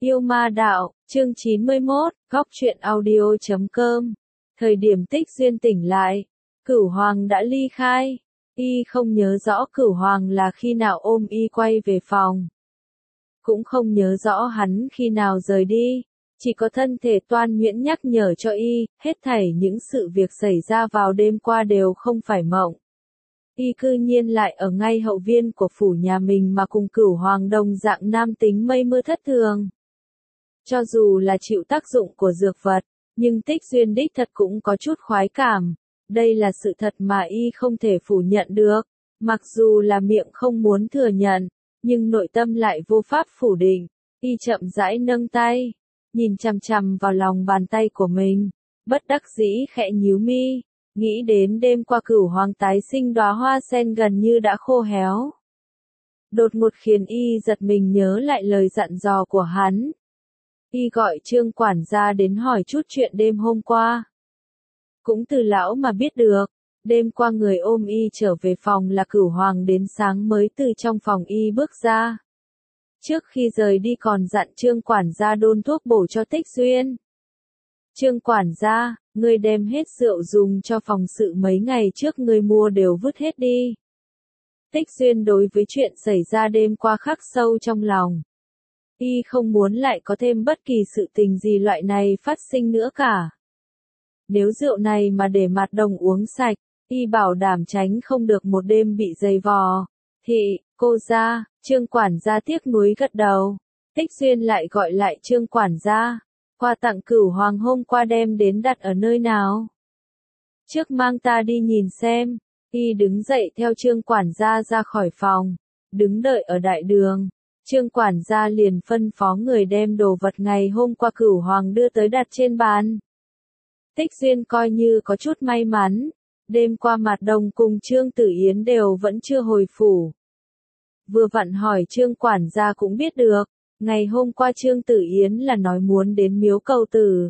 Yêu ma đạo, chương 91, góc truyện audio.com. Thời điểm Tích Duyên tỉnh lại, Cửu Hoàng đã ly khai. Y không nhớ rõ Cửu Hoàng là khi nào ôm y quay về phòng. Cũng không nhớ rõ hắn khi nào rời đi. Chỉ có thân thể Toan Nhuyễn nhắc nhở cho y, hết thảy những sự việc xảy ra vào đêm qua đều không phải mộng. Y cư nhiên lại ở ngay hậu viên của phủ nhà mình mà cùng Cửu Hoàng đồng dạng nam tính mây mưa thất thường. Cho dù là chịu tác dụng của dược vật, nhưng Tích Duyên đích thật cũng có chút khoái cảm. Đây là sự thật mà y không thể phủ nhận được. Mặc dù là miệng không muốn thừa nhận, nhưng nội tâm lại vô pháp phủ định. Y chậm rãi nâng tay, nhìn chằm chằm vào lòng bàn tay của mình, bất đắc dĩ khẽ nhíu mi, nghĩ đến đêm qua Cửu Hoàng tái sinh đóa hoa sen gần như đã khô héo. Đột ngột khiến y giật mình nhớ lại lời dặn dò của hắn. Y gọi Trương quản gia đến hỏi chút chuyện đêm hôm qua. Cũng từ lão mà biết được, đêm qua người ôm y trở về phòng là Cửu Hoàng đến sáng mới từ trong phòng y bước ra. Trước khi rời đi còn dặn Trương quản gia đôn thuốc bổ cho Tích Duyên. Trương quản gia, ngươi đem hết rượu dùng cho phòng sự mấy ngày trước ngươi mua đều vứt hết đi. Tích Duyên đối với chuyện xảy ra đêm qua khắc sâu trong lòng. Y không muốn lại có thêm bất kỳ sự tình gì loại này phát sinh nữa cả. Nếu rượu này mà để Mạt Đồng uống sạch, y bảo đảm tránh không được một đêm bị dày vò. Thị, cô gia, Trương quản gia tiếc nuối gật đầu. Tích Duyên lại gọi lại Trương quản gia. Quà tặng Cửu Hoàng hôm qua đem đến đặt ở nơi nào? Trước mang ta đi nhìn xem. Y đứng dậy theo Trương quản gia ra khỏi phòng, đứng đợi ở đại đường. Trương quản gia liền phân phó người đem đồ vật ngày hôm qua Cửu Hoàng đưa tới đặt trên bàn. Tích Duyên coi như có chút may mắn, đêm qua Mạt Đồng cùng Trương Tử Yến đều vẫn chưa hồi phủ. Vừa vặn hỏi Trương quản gia cũng biết được, ngày hôm qua Trương Tử Yến là nói muốn đến miếu cầu tử.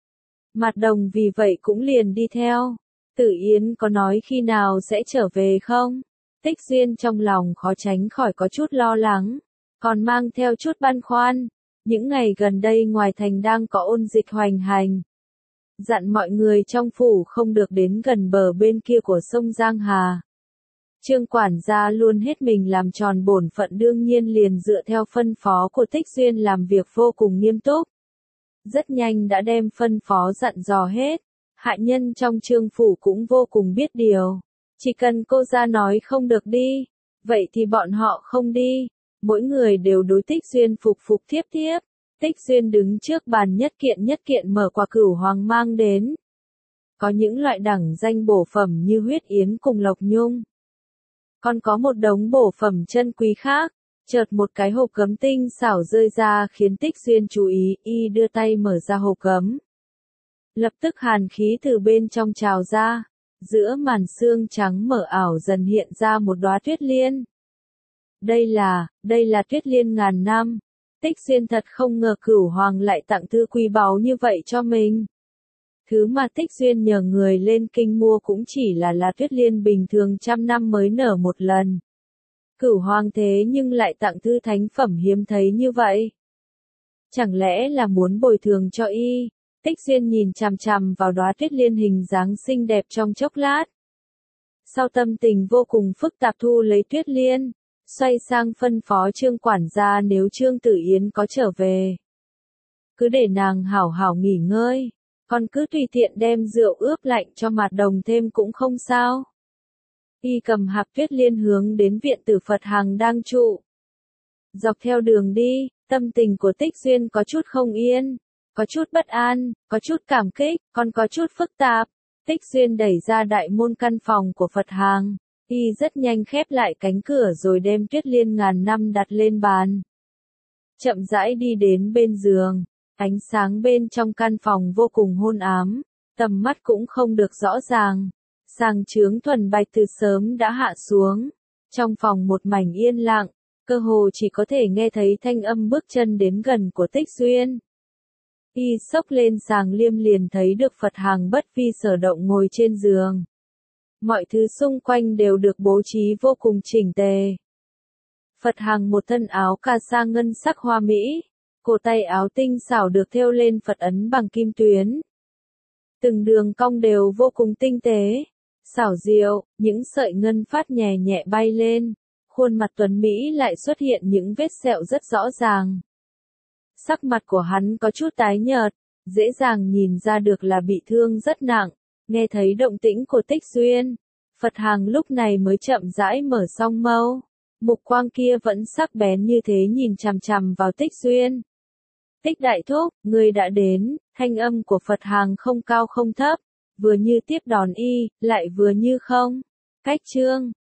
Mạt Đồng vì vậy cũng liền đi theo. Tử Yến có nói khi nào sẽ trở về không? Tích Duyên trong lòng khó tránh khỏi có chút lo lắng, còn mang theo chút băn khoăn. Những ngày gần đây ngoài thành đang có ôn dịch hoành hành. Dặn mọi người trong phủ không được đến gần bờ bên kia của sông Giang Hà. Trương quản gia luôn hết mình làm tròn bổn phận, đương nhiên liền dựa theo phân phó của Tích Duyên làm việc vô cùng nghiêm túc. Rất nhanh đã đem phân phó dặn dò hết. Hạ nhân trong Trương phủ cũng vô cùng biết điều. Chỉ cần cô ra nói không được đi, vậy thì bọn họ không đi. Mỗi người đều đối Tích Duyên phục phục thiếp thiếp. Tích Duyên đứng trước bàn nhất kiện mở quà Cửu Hoàng mang đến. Có những loại đẳng danh bổ phẩm như huyết yến cùng lộc nhung. Còn có một đống bổ phẩm chân quý khác. Chợt một cái hộp gấm tinh xảo rơi ra khiến Tích Duyên chú ý, y đưa tay mở ra hộp gấm. Lập tức hàn khí từ bên trong trào ra, giữa màn sương trắng mờ ảo dần hiện ra một đóa tuyết liên. Đây là tuyết liên ngàn năm. Tích Duyên thật không ngờ Cửu Hoàng lại tặng thư quý báu như vậy cho mình. Thứ mà Tích Duyên nhờ người lên kinh mua cũng chỉ là tuyết liên bình thường trăm năm mới nở một lần. Cửu Hoàng thế nhưng lại tặng thư thánh phẩm hiếm thấy như vậy. Chẳng lẽ là muốn bồi thường cho y? Tích Duyên nhìn chằm chằm vào đóa tuyết liên hình dáng xinh đẹp trong chốc lát. Sau tâm tình vô cùng phức tạp thu lấy tuyết liên, xoay sang phân phó Trương quản gia nếu Trương Tử Yến có trở về. Cứ để nàng hảo hảo nghỉ ngơi, còn cứ tùy tiện đem rượu ướp lạnh cho Mạt Đồng thêm cũng không sao. Y cầm hạc tuyết liên hướng đến viện tử Phật Hằng đang trụ. Dọc theo đường đi, tâm tình của Tích Duyên có chút không yên. Có chút bất an, có chút cảm kích, còn có chút phức tạp. Tích Duyên đẩy ra đại môn căn phòng của Phật Hằng, y rất nhanh khép lại cánh cửa rồi đem tuyết liên ngàn năm đặt lên bàn. Chậm rãi đi đến bên giường, ánh sáng bên trong căn phòng vô cùng hôn ám, tầm mắt cũng không được rõ ràng. Sàng chướng thuần bạch từ sớm đã hạ xuống, trong phòng một mảnh yên lặng, cơ hồ chỉ có thể nghe thấy thanh âm bước chân đến gần của Tích Duyên. Y xốc lên sàng liêm liền thấy được Phật Hằng bất vi sở động ngồi trên giường. Mọi thứ xung quanh đều được bố trí vô cùng chỉnh tề. Phật Hằng một thân áo cà sa ngân sắc hoa mỹ, Cổ tay áo tinh xảo được thêu lên Phật ấn bằng kim tuyến. Từng đường cong đều vô cùng tinh tế, xảo diệu, những sợi ngân phát nhẹ nhẹ bay lên. Khuôn mặt tuấn Mỹ lại xuất hiện những vết sẹo rất rõ ràng. Sắc mặt của hắn có chút tái nhợt, dễ dàng nhìn ra được là bị thương rất nặng. Nghe thấy động tĩnh của Tích Duyên, Phật Hàng lúc này mới chậm rãi mở song mâu. Mục quang kia vẫn sắc bén như thế nhìn chằm chằm vào Tích Duyên. Tích đại thúc, người đã đến, thanh âm của Phật Hàng không cao không thấp, vừa như tiếp đón y, lại vừa như không. Cách chương